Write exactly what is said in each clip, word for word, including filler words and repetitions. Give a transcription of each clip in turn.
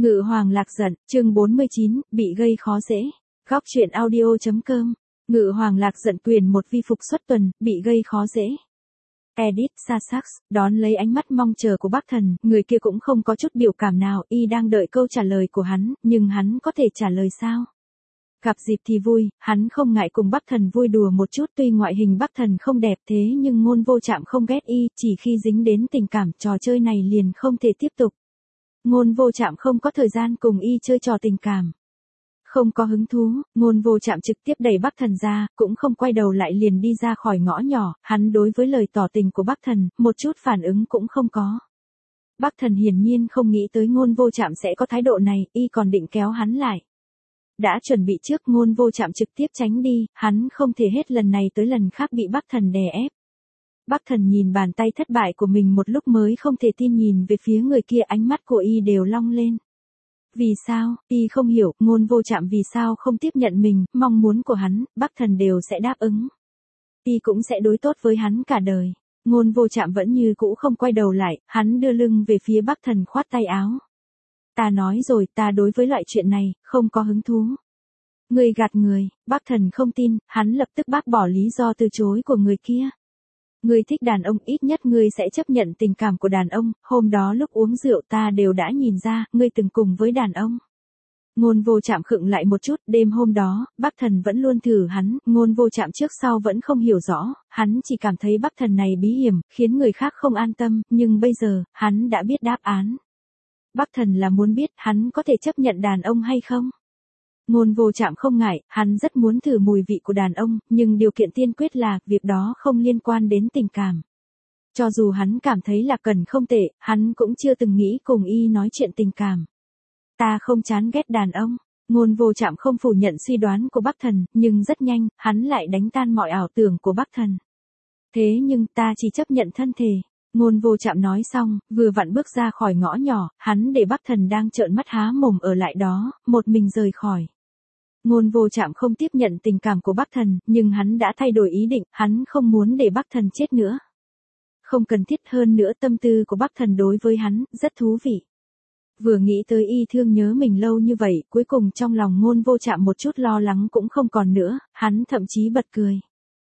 Ngự hoàng lạc giận, chương bốn mươi chín, bị gây khó dễ. Góc truyện audio.com. Ngự hoàng lạc giận quyền một vi phục xuất tuần, bị gây khó dễ. Edit Sasax, đón lấy ánh mắt mong chờ của Bắc Thần, người kia cũng không có chút biểu cảm nào, y đang đợi câu trả lời của hắn, nhưng hắn có thể trả lời sao? Gặp dịp thì vui, hắn không ngại cùng Bắc Thần vui đùa một chút, tuy ngoại hình Bắc Thần không đẹp thế nhưng Ngôn Vô Trạm không ghét y, chỉ khi dính đến tình cảm trò chơi này liền không thể tiếp tục. Ngôn Vô Trạm không có thời gian cùng y chơi trò tình cảm. Không có hứng thú, Ngôn Vô Trạm trực tiếp đẩy Bắc Thần ra, cũng không quay đầu lại liền đi ra khỏi ngõ nhỏ, hắn đối với lời tỏ tình của Bắc Thần, một chút phản ứng cũng không có. Bắc Thần hiển nhiên không nghĩ tới Ngôn Vô Trạm sẽ có thái độ này, y còn định kéo hắn lại. Đã chuẩn bị trước, Ngôn Vô Trạm trực tiếp tránh đi, hắn không thể hết lần này tới lần khác bị Bắc Thần đè ép. Bắc Thần nhìn bàn tay thất bại của mình một lúc mới không thể tin nhìn về phía người kia, ánh mắt của y đều long lên. Vì sao, y không hiểu, Ngôn Vô Trạm vì sao không tiếp nhận mình, mong muốn của hắn, Bắc Thần đều sẽ đáp ứng. Y cũng sẽ đối tốt với hắn cả đời. Ngôn Vô Trạm vẫn như cũ không quay đầu lại, hắn đưa lưng về phía Bắc Thần khoát tay áo. Ta nói rồi, ta đối với loại chuyện này, không có hứng thú. Người gạt người, Bắc Thần không tin, hắn lập tức bác bỏ lý do từ chối của người kia. Ngươi thích đàn ông, ít nhất ngươi sẽ chấp nhận tình cảm của đàn ông, hôm đó lúc uống rượu ta đều đã nhìn ra, ngươi từng cùng với đàn ông. Ngôn Vô Trạm khựng lại một chút, đêm hôm đó, Bắc Thần vẫn luôn thử hắn, Ngôn Vô Trạm trước sau vẫn không hiểu rõ, hắn chỉ cảm thấy Bắc Thần này bí hiểm, khiến người khác không an tâm, nhưng bây giờ, hắn đã biết đáp án. Bắc Thần là muốn biết hắn có thể chấp nhận đàn ông hay không? Ngôn Vô Trạm không ngại, hắn rất muốn thử mùi vị của đàn ông, nhưng điều kiện tiên quyết là, việc đó không liên quan đến tình cảm. Cho dù hắn cảm thấy Lạc Cần không tệ, hắn cũng chưa từng nghĩ cùng y nói chuyện tình cảm. Ta không chán ghét đàn ông. Ngôn Vô Trạm không phủ nhận suy đoán của Bắc Thần, nhưng rất nhanh, hắn lại đánh tan mọi ảo tưởng của Bắc Thần. Thế nhưng ta chỉ chấp nhận thân thể. Ngôn Vô Trạm nói xong, vừa vặn bước ra khỏi ngõ nhỏ, hắn để Bắc Thần đang trợn mắt há mồm ở lại đó, một mình rời khỏi. Ngôn Vô Trạm không tiếp nhận tình cảm của Bắc Thần, nhưng hắn đã thay đổi ý định, hắn không muốn để Bắc Thần chết nữa. Không cần thiết, hơn nữa tâm tư của Bắc Thần đối với hắn, rất thú vị. Vừa nghĩ tới y thương nhớ mình lâu như vậy, cuối cùng trong lòng Ngôn Vô Trạm một chút lo lắng cũng không còn nữa, hắn thậm chí bật cười.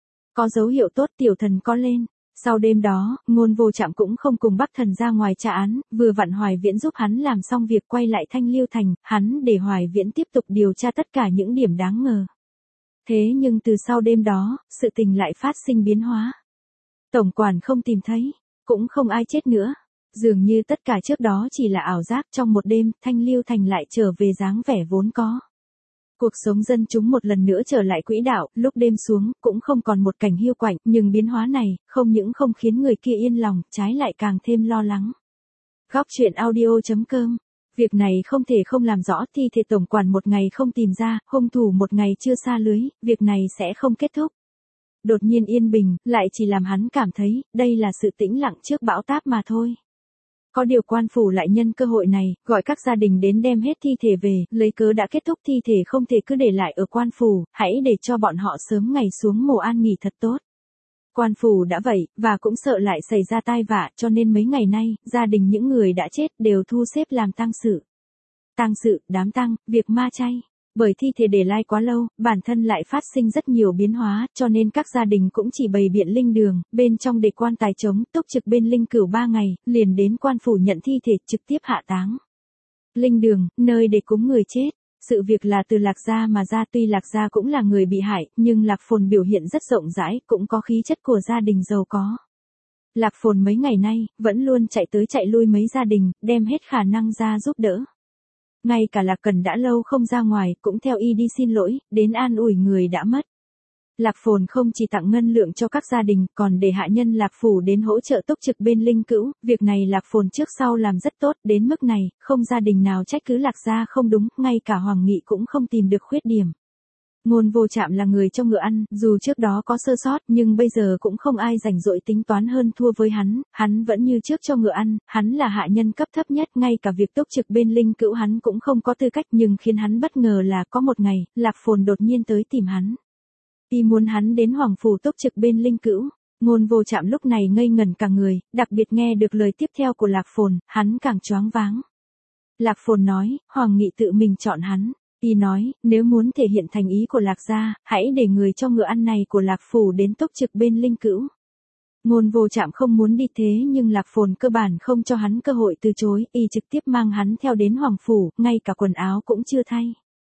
Có dấu hiệu tốt, tiểu thần có lên. Sau đêm đó, Ngôn Vô Trạm cũng không cùng Bắc Thần ra ngoài tra án, vừa vặn Hoài Viễn giúp hắn làm xong việc quay lại Thanh Liêu Thành, hắn để Hoài Viễn tiếp tục điều tra tất cả những điểm đáng ngờ. Thế nhưng từ sau đêm đó, sự tình lại phát sinh biến hóa. Tổng quản không tìm thấy, cũng không ai chết nữa. Dường như tất cả trước đó chỉ là ảo giác, trong một đêm, Thanh Liêu Thành lại trở về dáng vẻ vốn có. Cuộc sống dân chúng một lần nữa trở lại quỹ đạo, lúc đêm xuống, cũng không còn một cảnh hiu quạnh, nhưng biến hóa này, không những không khiến người kia yên lòng, trái lại càng thêm lo lắng. Góc truyện audio.com. Việc này không thể không làm rõ, thi thể tổng quản một ngày không tìm ra, hung thủ một ngày chưa sa lưới, việc này sẽ không kết thúc. Đột nhiên yên bình, lại chỉ làm hắn cảm thấy, đây là sự tĩnh lặng trước bão táp mà thôi. Có điều quan phủ lại nhân cơ hội này, gọi các gia đình đến đem hết thi thể về, lấy cớ đã kết thúc thi thể không thể cứ để lại ở quan phủ, hãy để cho bọn họ sớm ngày xuống mồ an nghỉ thật tốt. Quan phủ đã vậy, và cũng sợ lại xảy ra tai vạ, cho nên mấy ngày nay, gia đình những người đã chết đều thu xếp làm tang sự. Tang sự, đám tang, việc ma chay. Bởi thi thể để lai quá lâu, bản thân lại phát sinh rất nhiều biến hóa, cho nên các gia đình cũng chỉ bày biện linh đường, bên trong để quan tài trống, túc trực bên linh cửu ba ngày, liền đến quan phủ nhận thi thể trực tiếp hạ táng. Linh đường, nơi để cúng người chết. Sự việc là từ Lạc Gia mà ra, tuy Lạc Gia cũng là người bị hại, nhưng Lạc Phồn biểu hiện rất rộng rãi, cũng có khí chất của gia đình giàu có. Lạc Phồn mấy ngày nay, vẫn luôn chạy tới chạy lui mấy gia đình, đem hết khả năng ra giúp đỡ. Ngay cả Lạc Cần đã lâu không ra ngoài, cũng theo y đi xin lỗi, đến an ủi người đã mất. Lạc Phồn không chỉ tặng ngân lượng cho các gia đình, còn để hạ nhân Lạc Phủ đến hỗ trợ túc trực bên linh cữu, việc này Lạc Phồn trước sau làm rất tốt, đến mức này, không gia đình nào trách cứ Lạc Gia không đúng, ngay cả Hoàng Nghị cũng không tìm được khuyết điểm. Ngôn Vô Trạm là người cho ngựa ăn, dù trước đó có sơ sót, nhưng bây giờ cũng không ai rảnh rỗi tính toán hơn thua với hắn, hắn vẫn như trước cho ngựa ăn, hắn là hạ nhân cấp thấp nhất, ngay cả việc túc trực bên linh cữu hắn cũng không có tư cách, nhưng khiến hắn bất ngờ là có một ngày, Lạc Phồn đột nhiên tới tìm hắn. Y muốn hắn đến Hoàng phủ túc trực bên linh cữu. Ngôn Vô Trạm lúc này ngây ngẩn cả người, đặc biệt nghe được lời tiếp theo của Lạc Phồn, hắn càng choáng váng. Lạc Phồn nói, Hoàng Nghị tự mình chọn hắn. Y nói, nếu muốn thể hiện thành ý của Lạc gia, hãy để người cho ngựa ăn này của Lạc Phủ đến túc trực bên Linh Cữu. Ngôn Vô Trạm không muốn đi thế nhưng Lạc Phồn cơ bản không cho hắn cơ hội từ chối, y trực tiếp mang hắn theo đến Hoàng Phủ, ngay cả quần áo cũng chưa thay.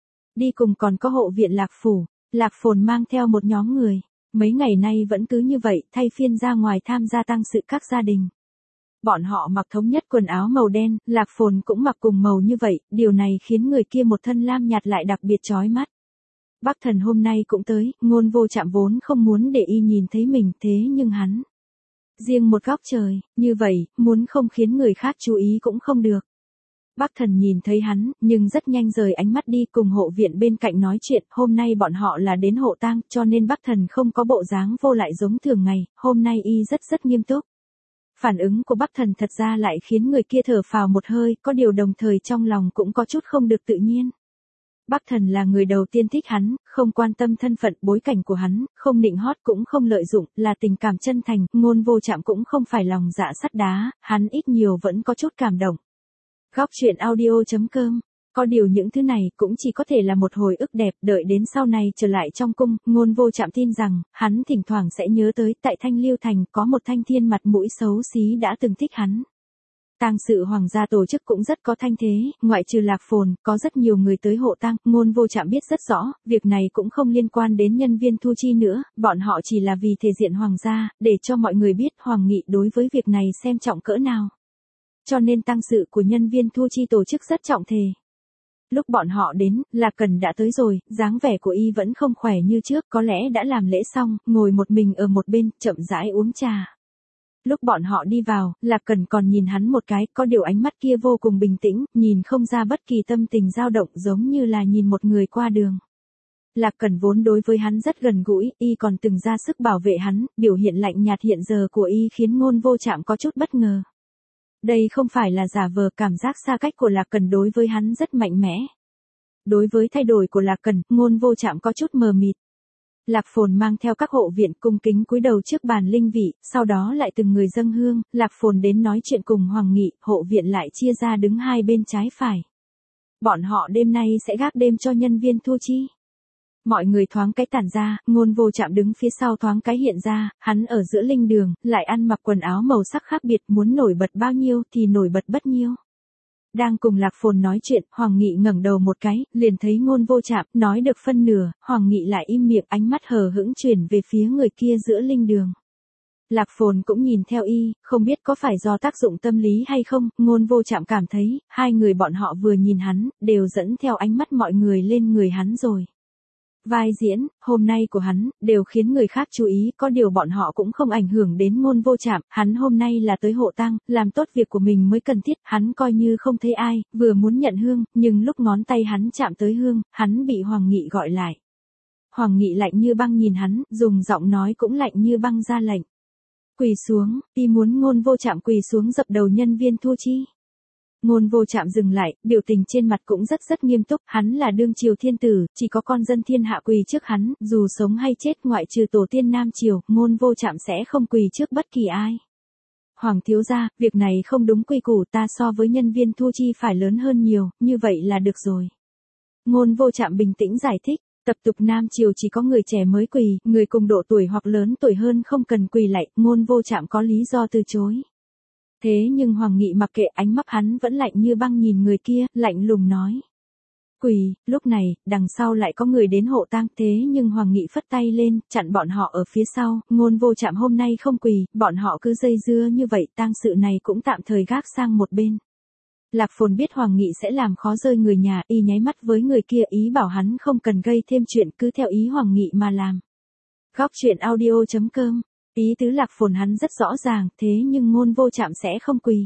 Đi cùng còn có hộ viện Lạc Phủ, Lạc Phồn mang theo một nhóm người. Mấy ngày nay vẫn cứ như vậy, thay phiên ra ngoài tham gia tang sự các gia đình. Bọn họ mặc thống nhất quần áo màu đen, Lạc Phồn cũng mặc cùng màu như vậy, điều này khiến người kia một thân lam nhạt lại đặc biệt chói mắt. Bắc Thần hôm nay cũng tới, Ngôn Vô Trạm vốn không muốn để y nhìn thấy mình thế nhưng hắn. Riêng một góc trời, như vậy, muốn không khiến người khác chú ý cũng không được. Bắc Thần nhìn thấy hắn, nhưng rất nhanh rời ánh mắt đi cùng hộ viện bên cạnh nói chuyện, hôm nay bọn họ là đến hộ tang, cho nên Bắc Thần không có bộ dáng vô lại giống thường ngày, hôm nay y rất rất nghiêm túc. Phản ứng của Bắc Thần thật ra lại khiến người kia thở phào một hơi, có điều đồng thời trong lòng cũng có chút không được tự nhiên. Bắc Thần là người đầu tiên thích hắn, không quan tâm thân phận bối cảnh của hắn, không nịnh hót cũng không lợi dụng, là tình cảm chân thành, Ngôn Vô Trạm cũng không phải lòng dạ sắt đá, hắn ít nhiều vẫn có chút cảm động. Góc truyện audio chấm com. Có điều những thứ này cũng chỉ có thể là một hồi ức đẹp, đợi đến sau này trở lại trong cung, Ngôn Vô Trạm tin rằng, hắn thỉnh thoảng sẽ nhớ tới tại Thanh Liêu Thành có một thanh thiên mặt mũi xấu xí đã từng thích hắn. Tang sự hoàng gia tổ chức cũng rất có thanh thế, ngoại trừ Lạc Phồn, có rất nhiều người tới hộ tang, Ngôn Vô Trạm biết rất rõ, việc này cũng không liên quan đến nhân viên thu chi nữa, bọn họ chỉ là vì thể diện hoàng gia, để cho mọi người biết Hoàng Nghị đối với việc này xem trọng cỡ nào. Cho nên tang sự của nhân viên thu chi tổ chức rất trọng thề. Lúc bọn họ đến, Lạc Cần đã tới rồi, dáng vẻ của y vẫn không khỏe như trước, có lẽ đã làm lễ xong, ngồi một mình ở một bên, chậm rãi uống trà. Lúc bọn họ đi vào, Lạc Cần còn nhìn hắn một cái, có điều ánh mắt kia vô cùng bình tĩnh, nhìn không ra bất kỳ tâm tình dao động giống như là nhìn một người qua đường. Lạc Cần vốn đối với hắn rất gần gũi, y còn từng ra sức bảo vệ hắn, biểu hiện lạnh nhạt hiện giờ của y khiến Ngôn Vô Trạm có chút bất ngờ. Đây không phải là giả vờ, cảm giác xa cách của Lạc Cần đối với hắn rất mạnh mẽ. Đối với thay đổi của Lạc Cần, Ngôn Vô Trạm có chút mờ mịt. Lạc Phồn mang theo các hộ viện cung kính cúi đầu trước bàn linh vị, sau đó lại từng người dâng hương, Lạc Phồn đến nói chuyện cùng Hoàng Nghị, hộ viện lại chia ra đứng hai bên trái phải. Bọn họ đêm nay sẽ gác đêm cho nhân viên thu chi. Mọi người thoáng cái tản ra, Ngôn Vô Trạm đứng phía sau thoáng cái hiện ra, hắn ở giữa linh đường, lại ăn mặc quần áo màu sắc khác biệt, muốn nổi bật bao nhiêu thì nổi bật bất nhiêu. Đang cùng Lạc Phồn nói chuyện, Hoàng Nghị ngẩng đầu một cái, liền thấy Ngôn Vô Trạm, nói được phân nửa, Hoàng Nghị lại im miệng, ánh mắt hờ hững chuyển về phía người kia giữa linh đường. Lạc Phồn cũng nhìn theo y, không biết có phải do tác dụng tâm lý hay không, Ngôn Vô Trạm cảm thấy, hai người bọn họ vừa nhìn hắn, đều dẫn theo ánh mắt mọi người lên người hắn rồi. Vai diễn, hôm nay của hắn, đều khiến người khác chú ý, có điều bọn họ cũng không ảnh hưởng đến Ngôn Vô Trạm, hắn hôm nay là tới hộ tang, làm tốt việc của mình mới cần thiết, hắn coi như không thấy ai, vừa muốn nhận hương, nhưng lúc ngón tay hắn chạm tới hương, hắn bị Hoàng Nghị gọi lại. Hoàng Nghị lạnh như băng nhìn hắn, dùng giọng nói cũng lạnh như băng ra lệnh. Quỳ xuống, y muốn Ngôn Vô Trạm quỳ xuống dập đầu nhân viên thu chi. Ngôn Vô Trạm dừng lại, biểu tình trên mặt cũng rất rất nghiêm túc, hắn là đương triều thiên tử, chỉ có con dân thiên hạ quỳ trước hắn, dù sống hay chết ngoại trừ tổ tiên Nam Triều, Ngôn Vô Trạm sẽ không quỳ trước bất kỳ ai. Hoàng thiếu gia, việc này không đúng quy củ, ta so với nhân viên thu chi phải lớn hơn nhiều, như vậy là được rồi. Ngôn Vô Trạm bình tĩnh giải thích, tập tục Nam Triều chỉ có người trẻ mới quỳ, người cùng độ tuổi hoặc lớn tuổi hơn không cần quỳ lạy, Ngôn Vô Trạm có lý do từ chối. Thế nhưng Hoàng Nghị mặc kệ, ánh mắt hắn vẫn lạnh như băng nhìn người kia, lạnh lùng nói. Quỳ, lúc này, đằng sau lại có người đến hộ tang, thế nhưng Hoàng Nghị phất tay lên, chặn bọn họ ở phía sau, Ngôn Vô Trạm hôm nay không quỳ, bọn họ cứ dây dưa như vậy, tang sự này cũng tạm thời gác sang một bên. Lạc Phồn biết Hoàng Nghị sẽ làm khó rơi người nhà, y nháy mắt với người kia, ý bảo hắn không cần gây thêm chuyện, cứ theo ý Hoàng Nghị mà làm. Góc truyện audio chấm com. Ý tứ Lạc Phồn hắn rất rõ ràng, thế nhưng Ngôn Vô Trạm sẽ không quỳ.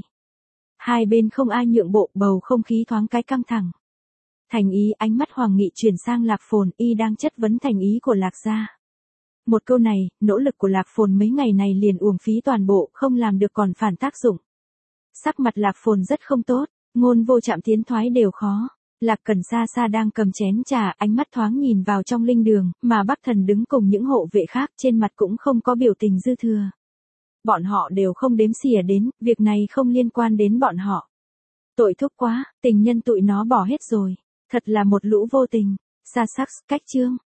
Hai bên không ai nhượng bộ, bầu không khí thoáng cái căng thẳng. Thành ý, ánh mắt Hoàng Nghị chuyển sang Lạc Phồn, y đang chất vấn thành ý của Lạc gia. Một câu này, nỗ lực của Lạc Phồn mấy ngày này liền uổng phí toàn bộ, không làm được còn phản tác dụng. Sắc mặt Lạc Phồn rất không tốt, Ngôn Vô Trạm tiến thoái đều khó. Lạc Cần xa xa đang cầm chén trà, ánh mắt thoáng nhìn vào trong linh đường, mà Bắc Thần đứng cùng những hộ vệ khác, trên mặt cũng không có biểu tình dư thừa. Bọn họ đều không đếm xỉa đến, việc này không liên quan đến bọn họ. Tội thúc quá, tình nhân tụi nó bỏ hết rồi. Thật là một lũ vô tình. Xa sắc, cách chương.